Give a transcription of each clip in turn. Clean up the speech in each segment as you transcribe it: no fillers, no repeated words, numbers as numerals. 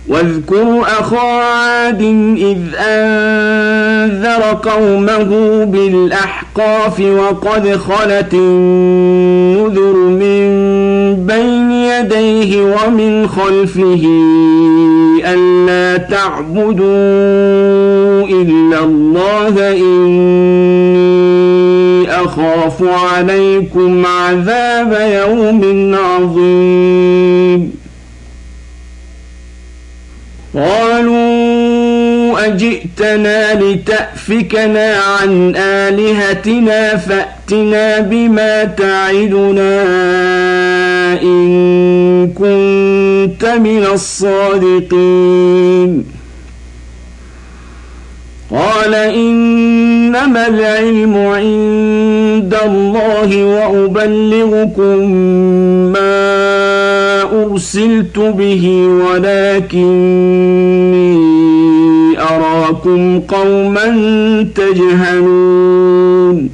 واذكر أخا عاد إذ أنذر قومه بالأحقاف وقد خلت النذر من بين يديه ومن خلفه ألا تعبدوا إلا الله إني أخاف عليكم عذاب يوم عظيم. قالوا أجئتنا لتأفكنا عن آلهتنا فأتنا بما تعدنا إن كنت من الصادقين. قال إنما العلم عند الله وأبلغكم ما أرسلت به ولكني أراكم قوما تجهلون.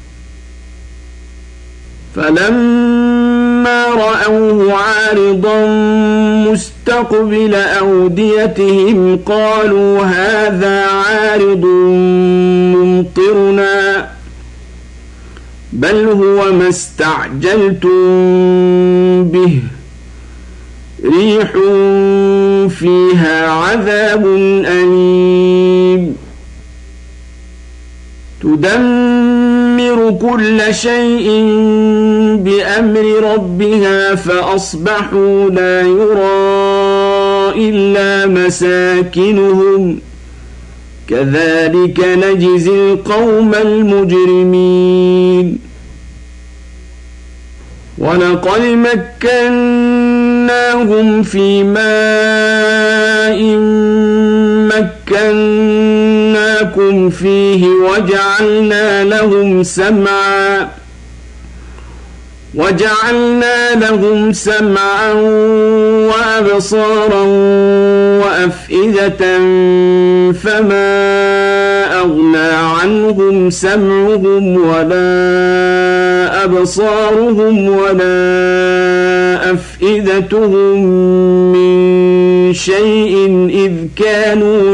فلما رأوه عارضا مستقبل أوديتهم قالوا هذا عارض ممطرنا بل هو ما استعجلتم به ريح فيها عذاب أليم تدمر كل شيء بأمر ربها فأصبحوا لا يرى إلا مساكنهم كذلك نجزي القوم المجرمين. ولقد مكناهم في ماء مكناكم فيه وجعلنا لهم سمعا وأبصارا وأفئدة فما أغنى عنهم سمعهم ولا أبصارهم ولا أفئدتهم من شيء إذ كانوا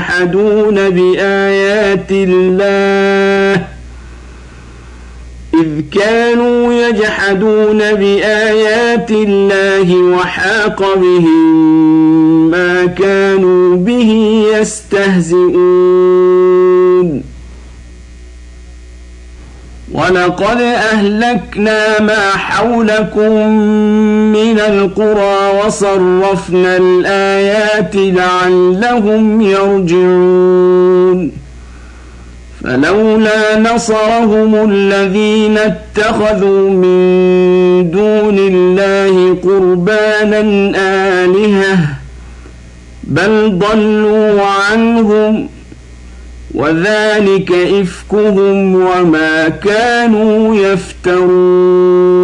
يجحدون بآيات الله وحاق بهم ما كانوا به يستهزئون. ولقد أهلكنا ما حولكم من القرى وصرفنا الآيات لعلهم يرجعون. فلولا نصرهم الذين اتخذوا من دون الله قربانا آلهة بل ضلوا عنهم وذلك إفكهم وما كانوا يفترون.